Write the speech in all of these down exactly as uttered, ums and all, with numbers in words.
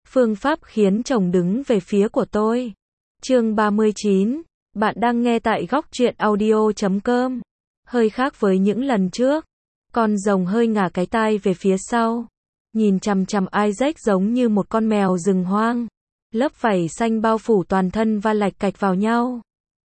Phương pháp khiến chồng đứng về phía của tôi. Chương ba mươi chín. Bạn đang nghe tại góc truyện audio chấm com. Hơi khác với những lần trước. Con rồng hơi ngả cái tai về phía sau. Nhìn chằm chằm Isaac giống như một con mèo rừng hoang. Lớp vảy xanh bao phủ toàn thân và lạch cạch vào nhau.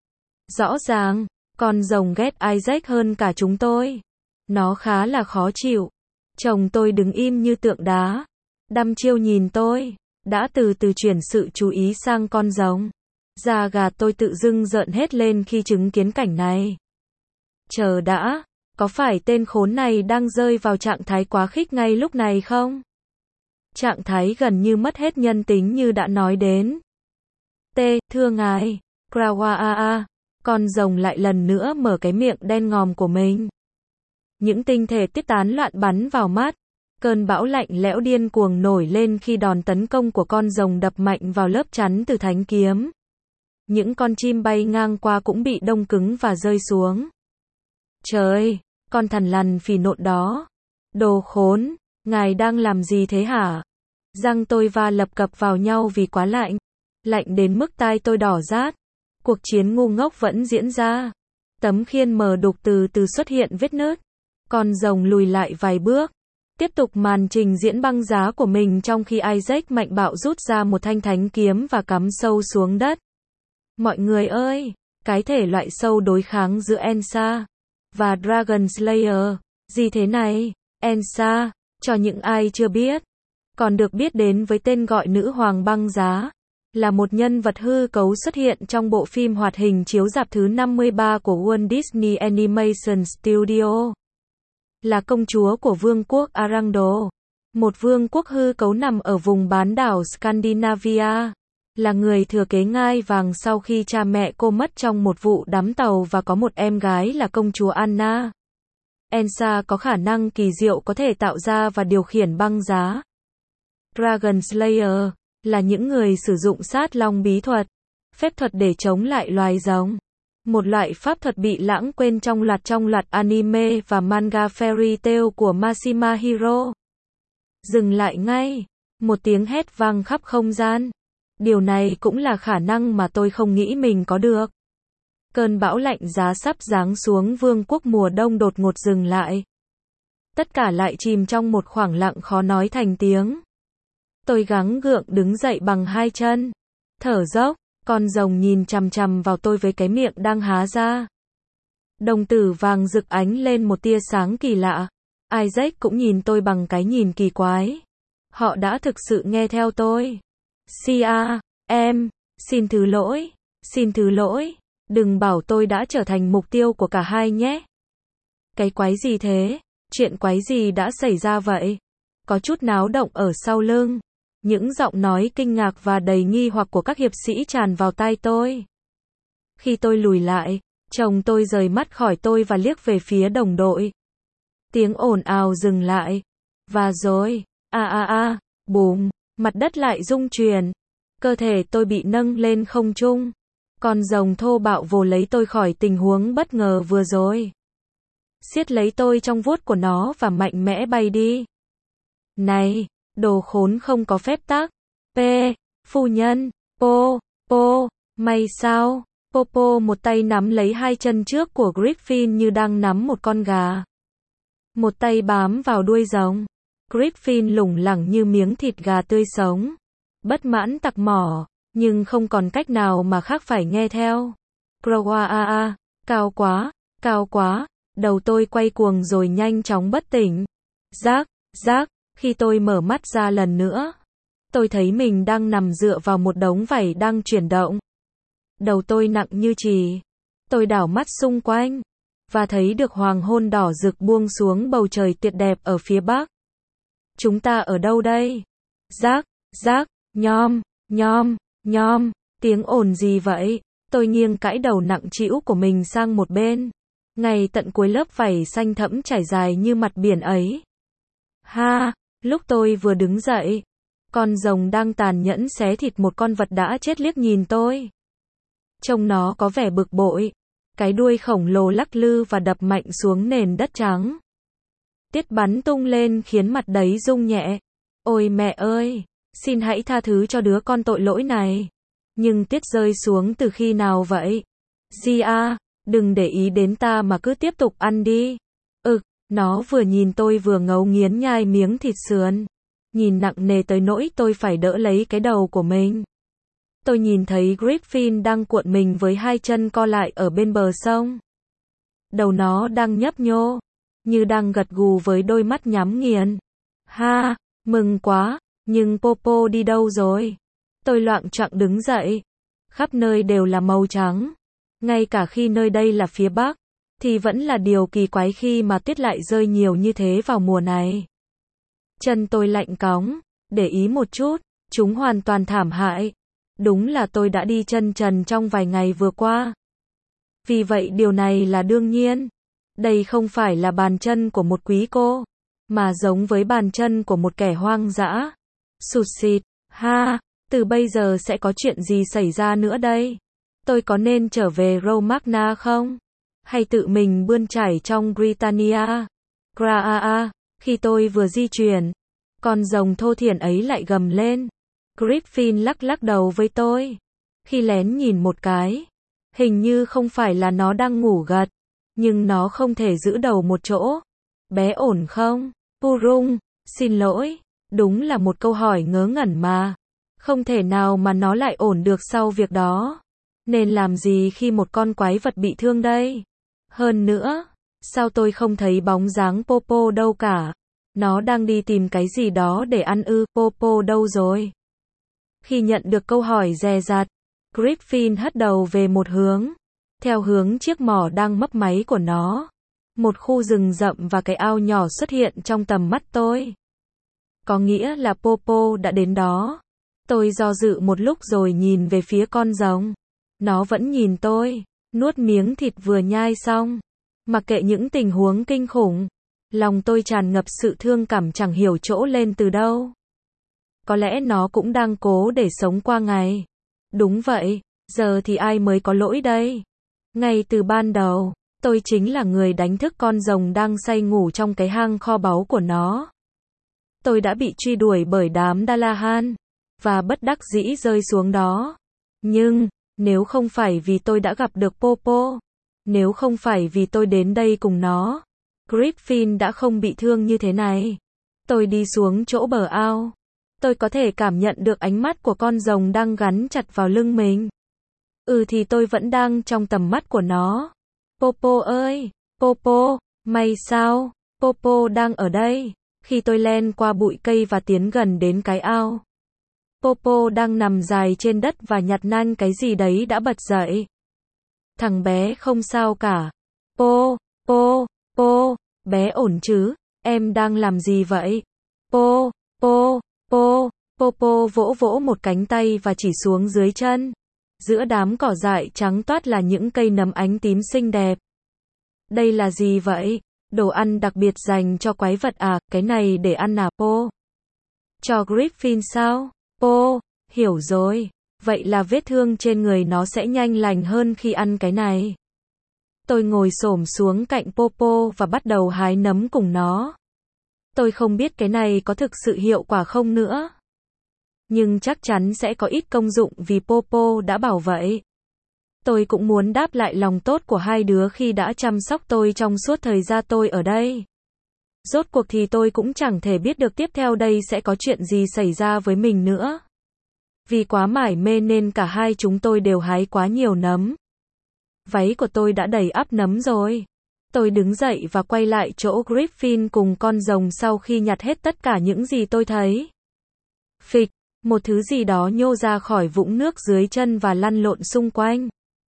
Rõ ràng, con rồng ghét Isaac hơn cả chúng tôi. Nó khá là khó chịu. Chồng tôi đứng im như tượng đá. Đăm chiêu nhìn tôi. Đã từ từ chuyển sự chú ý sang con rồng. Da gà tôi tự dưng rợn hết lên khi chứng kiến cảnh này. Chờ đã, có phải tên khốn này đang rơi vào trạng thái quá khích ngay lúc này không? Trạng thái gần như mất hết nhân tính như đã nói đến. T, thưa ngài, Krawaa, con rồng lại lần nữa mở cái miệng đen ngòm của mình. Những tinh thể tiết tán loạn bắn vào mắt. Cơn bão lạnh lẽo điên cuồng nổi lên khi đòn tấn công của con rồng đập mạnh vào lớp chắn từ thánh kiếm. Những con chim bay ngang qua cũng bị đông cứng và rơi xuống. Trời, con thằn lằn phì nộn đó. Đồ khốn, ngài đang làm gì thế hả? Răng tôi va lập cập vào nhau vì quá lạnh. Lạnh đến mức tai tôi đỏ rát. Cuộc chiến ngu ngốc vẫn diễn ra. Tấm khiên mờ đục từ từ xuất hiện vết nứt. Con rồng lùi lại vài bước. Tiếp tục màn trình diễn băng giá của mình trong khi Isaac mạnh bạo rút ra một thanh thánh kiếm và cắm sâu xuống đất. Mọi người ơi, cái thể loại sâu đối kháng giữa Elsa và Dragon Slayer, gì thế này? Elsa, cho những ai chưa biết, còn được biết đến với tên gọi nữ hoàng băng giá, là một nhân vật hư cấu xuất hiện trong bộ phim hoạt hình chiếu rạp thứ năm mươi ba của Walt Disney Animation Studio. Là công chúa của vương quốc Arangdo, một vương quốc hư cấu nằm ở vùng bán đảo Scandinavia. Là người thừa kế ngai vàng sau khi cha mẹ cô mất trong một vụ đắm tàu và có một em gái là công chúa Anna. Elsa có khả năng kỳ diệu có thể tạo ra và điều khiển băng giá. Dragon Slayer là những người sử dụng sát long bí thuật, phép thuật để chống lại loài rồng. Một loại pháp thuật bị lãng quên trong loạt trong loạt anime và manga Fairy Tail của Mashima Hiro. Dừng lại ngay. Một tiếng hét vang khắp không gian. Điều này cũng là khả năng mà tôi không nghĩ mình có được. Cơn bão lạnh giá sắp giáng xuống vương quốc mùa đông đột ngột dừng lại. Tất cả lại chìm trong một khoảng lặng khó nói thành tiếng. Tôi gắng gượng đứng dậy bằng hai chân. Thở dốc. Con rồng nhìn chằm chằm vào tôi với cái miệng đang há ra. Đồng tử vàng rực ánh lên một tia sáng kỳ lạ. Isaac cũng nhìn tôi bằng cái nhìn kỳ quái. Họ đã thực sự nghe theo tôi. Sia, em, xin thứ lỗi, xin thứ lỗi. Đừng bảo tôi đã trở thành mục tiêu của cả hai nhé. Cái quái gì thế? Chuyện quái gì đã xảy ra vậy? Có chút náo động ở sau lưng. Những giọng nói kinh ngạc và đầy nghi hoặc của các hiệp sĩ tràn vào tai tôi. Khi tôi lùi lại, chồng tôi rời mắt khỏi tôi và liếc về phía đồng đội. Tiếng ồn ào dừng lại. Và rồi, a a a, bùm, mặt đất lại rung chuyển. Cơ thể tôi bị nâng lên không trung. Con rồng thô bạo vồ lấy tôi khỏi tình huống bất ngờ vừa rồi. Siết lấy tôi trong vuốt của nó và mạnh mẽ bay đi. Này! Đồ khốn không có phép tắc. P. Phu nhân. Po. Po. May sao? Popo một tay nắm lấy hai chân trước của Griffin như đang nắm một con gà. Một tay bám vào đuôi rồng. Griffin lủng lẳng như miếng thịt gà tươi sống. Bất mãn tặc mỏ, nhưng không còn cách nào mà khác phải nghe theo. Krawaa, cao quá, cao quá. Đầu tôi quay cuồng rồi nhanh chóng bất tỉnh. Rác, rác. Khi tôi mở mắt ra lần nữa, tôi thấy mình đang nằm dựa vào một đống vảy đang chuyển động. Đầu tôi nặng như chì. Tôi đảo mắt xung quanh, và thấy được hoàng hôn đỏ rực buông xuống bầu trời tuyệt đẹp ở phía bắc. Chúng ta ở đâu đây? Rác, rác, nhom, nhom, nhom, tiếng ồn gì vậy? Tôi nghiêng cãi đầu nặng trĩu của mình sang một bên. Ngay tận cuối lớp vảy xanh thẫm trải dài như mặt biển ấy. Ha! Lúc tôi vừa đứng dậy, con rồng đang tàn nhẫn xé thịt một con vật đã chết liếc nhìn tôi. Trông nó có vẻ bực bội. Cái đuôi khổng lồ lắc lư và đập mạnh xuống nền đất trắng. Tiết bắn tung lên khiến mặt đấy rung nhẹ. Ôi mẹ ơi! Xin hãy tha thứ cho đứa con tội lỗi này. Nhưng tuyết rơi xuống từ khi nào vậy? Gia, đừng để ý đến ta mà cứ tiếp tục ăn đi. Ực, nó vừa nhìn tôi vừa ngấu nghiến nhai miếng thịt sườn. Nhìn nặng nề tới nỗi tôi phải đỡ lấy cái đầu của mình. Tôi nhìn thấy Griffin đang cuộn mình với hai chân co lại ở bên bờ sông. Đầu nó đang nhấp nhô, như đang gật gù với đôi mắt nhắm nghiền. Ha, mừng quá, nhưng Popo đi đâu rồi? Tôi loạng choạng đứng dậy. Khắp nơi đều là màu trắng. Ngay cả khi nơi đây là phía Bắc, thì vẫn là điều kỳ quái khi mà tuyết lại rơi nhiều như thế vào mùa này. Chân tôi lạnh cóng, để ý một chút, chúng hoàn toàn thảm hại. Đúng là tôi đã đi chân trần trong vài ngày vừa qua. Vì vậy điều này là đương nhiên. Đây không phải là bàn chân của một quý cô, mà giống với bàn chân của một kẻ hoang dã. Sụt xịt, ha, từ bây giờ sẽ có chuyện gì xảy ra nữa đây? Tôi có nên trở về Romagna không? Hay tự mình bươn chải trong Britannia? Graa, khi tôi vừa di chuyển, con rồng thô thiển ấy lại gầm lên. Griffin lắc lắc đầu với tôi. Khi lén nhìn một cái, hình như không phải là nó đang ngủ gật, nhưng nó không thể giữ đầu một chỗ. Bé ổn không? Purung, xin lỗi, đúng là một câu hỏi ngớ ngẩn mà. Không thể nào mà nó lại ổn được sau việc đó. Nên làm gì khi một con quái vật bị thương đây? Hơn nữa, sao tôi không thấy bóng dáng Popo đâu cả? Nó đang đi tìm cái gì đó để ăn ư? Popo đâu rồi? Khi nhận được câu hỏi dè dặt, Griffin hất đầu về một hướng, theo hướng chiếc mỏ đang mấp máy của nó. Một khu rừng rậm và cái ao nhỏ xuất hiện trong tầm mắt tôi. Có nghĩa là Popo đã đến đó. Tôi do dự một lúc rồi nhìn về phía con rồng. Nó vẫn nhìn tôi, nuốt miếng thịt vừa nhai xong. Mặc kệ những tình huống kinh khủng, lòng tôi tràn ngập sự thương cảm chẳng hiểu chỗ lên từ đâu. Có lẽ nó cũng đang cố để sống qua ngày. Đúng vậy, giờ thì ai mới có lỗi đây? Ngay từ ban đầu, tôi chính là người đánh thức con rồng đang say ngủ trong cái hang kho báu của nó. Tôi đã bị truy đuổi bởi đám Dalahan, và bất đắc dĩ rơi xuống đó. Nhưng, nếu không phải vì tôi đã gặp được Popo, nếu không phải vì tôi đến đây cùng nó, Griffin đã không bị thương như thế này. Tôi đi xuống chỗ bờ ao. Tôi có thể cảm nhận được ánh mắt của con rồng đang gắn chặt vào lưng mình. Ừ thì tôi vẫn đang trong tầm mắt của nó. Popo ơi, Popo, mày sao? Popo đang ở đây. Khi tôi len qua bụi cây và tiến gần đến cái ao, Popo đang nằm dài trên đất và nhặt nanh cái gì đấy đã bật dậy. Thằng bé không sao cả. Po, po, po, bé ổn chứ? Em đang làm gì vậy? Po, po, po, Popo vỗ vỗ một cánh tay và chỉ xuống dưới chân. Giữa đám cỏ dại trắng toát là những cây nấm ánh tím xinh đẹp. Đây là gì vậy? Đồ ăn đặc biệt dành cho quái vật à? Cái này để ăn à? Po. Cho Griffin sao? Po, hiểu rồi. Vậy là vết thương trên người nó sẽ nhanh lành hơn khi ăn cái này. Tôi ngồi xổm xuống cạnh Popo và bắt đầu hái nấm cùng nó. Tôi không biết cái này có thực sự hiệu quả không nữa. Nhưng chắc chắn sẽ có ít công dụng vì Popo đã bảo vậy. Tôi cũng muốn đáp lại lòng tốt của hai đứa khi đã chăm sóc tôi trong suốt thời gian tôi ở đây. Rốt cuộc thì tôi cũng chẳng thể biết được tiếp theo đây sẽ có chuyện gì xảy ra với mình nữa. Vì quá mải mê nên cả hai chúng tôi đều hái quá nhiều nấm. Váy của tôi đã đầy ắp nấm rồi. Tôi đứng dậy và quay lại chỗ Griffin cùng con rồng sau khi nhặt hết tất cả những gì tôi thấy. Phịch, một thứ gì đó nhô ra khỏi vũng nước dưới chân và lăn lộn xung quanh.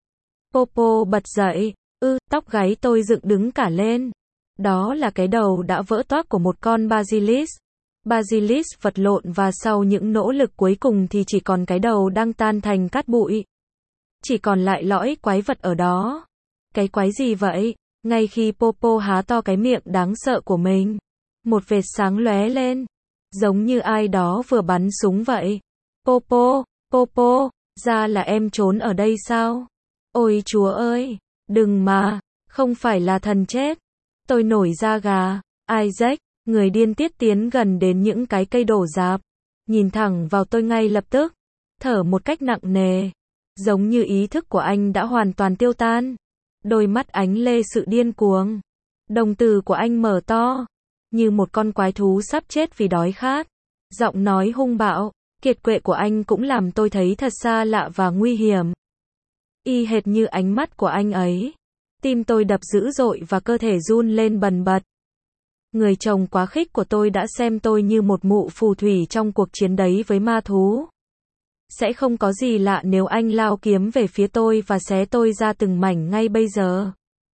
Popo bật dậy, ư, tóc gáy tôi dựng đứng cả lên. Đó là cái đầu đã vỡ toác của một con Basilisk. Basilisk vật lộn và sau những nỗ lực cuối cùng thì chỉ còn cái đầu đang tan thành cát bụi. Chỉ còn lại lõi quái vật ở đó. Cái quái gì vậy? Ngay khi Popo há to cái miệng đáng sợ của mình, một vệt sáng lóe lên, giống như ai đó vừa bắn súng vậy. Popo, Popo, ra là em trốn ở đây sao? Ôi chúa ơi, đừng mà, không phải là thần chết. Tôi nổi da gà. Isaac, người điên tiết tiến gần đến những cái cây đổ rạp. nhìn thẳng vào tôi ngay lập tức, thở một cách nặng nề, giống như ý thức của anh đã hoàn toàn tiêu tan. Đôi mắt ánh lê sự điên cuồng. Đồng tử của anh mở to, như một con quái thú sắp chết vì đói khát. Giọng nói hung bạo, kiệt quệ của anh cũng làm tôi thấy thật xa lạ và nguy hiểm. Y hệt như ánh mắt của anh ấy. Tim tôi đập dữ dội và cơ thể run lên bần bật. Người chồng quá khích của tôi đã xem tôi như một mụ phù thủy trong cuộc chiến đấy với ma thú. Sẽ không có gì lạ nếu anh lao kiếm về phía tôi và xé tôi ra từng mảnh ngay bây giờ.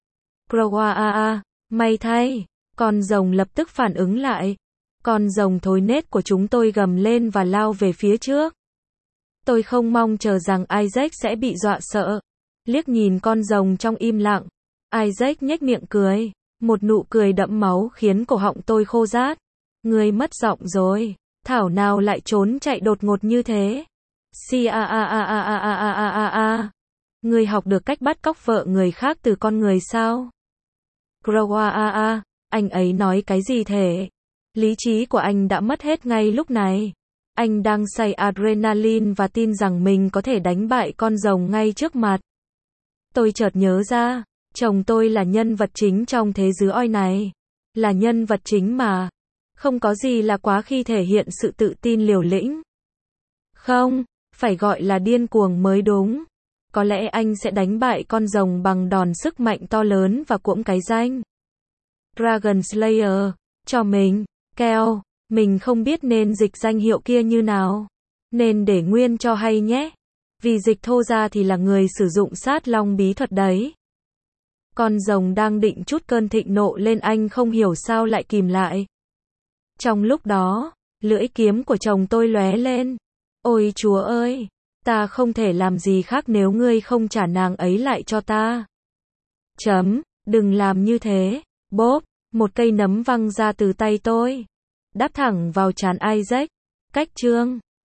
Croaa, may thay, con rồng lập tức phản ứng lại. Con rồng thối nết của chúng tôi gầm lên và lao về phía trước. Tôi không mong chờ rằng Isaac sẽ bị dọa sợ. Liếc nhìn con rồng trong im lặng, Isaac nhếch miệng cười. Một nụ cười đẫm máu khiến cổ họng tôi khô rát. Ngươi mất giọng rồi, thảo nào lại trốn chạy đột ngột như thế. Si a a a a a a a a a a. Ngươi học được cách bắt cóc vợ người khác từ con người sao? Croa a a, anh ấy nói cái gì thế? Lý trí của anh đã mất hết ngay lúc này. Anh đang say adrenaline và tin rằng mình có thể đánh bại con rồng ngay trước mặt. Tôi chợt nhớ ra, chồng tôi là nhân vật chính trong thế giới oi này. Là nhân vật chính mà. Không có gì là quá khi thể hiện sự tự tin liều lĩnh. Không, phải gọi là điên cuồng mới đúng. Có lẽ anh sẽ đánh bại con rồng bằng đòn sức mạnh to lớn và cũng cái danh Dragon Slayer cho mình. Keo, mình không biết nên dịch danh hiệu kia như nào. Nên để nguyên cho hay nhé. Vì dịch thô ra thì là người sử dụng sát long bí thuật đấy. Con rồng đang định trút cơn thịnh nộ lên anh không hiểu sao lại kìm lại. Trong lúc đó, lưỡi kiếm của chồng tôi lóe lên. Ôi Chúa ơi, ta không thể làm gì khác nếu ngươi không trả nàng ấy lại cho ta. Chấm, đừng làm như thế. Bốp, một cây nấm văng ra từ tay tôi. Đáp thẳng vào trán Isaac. Cách chương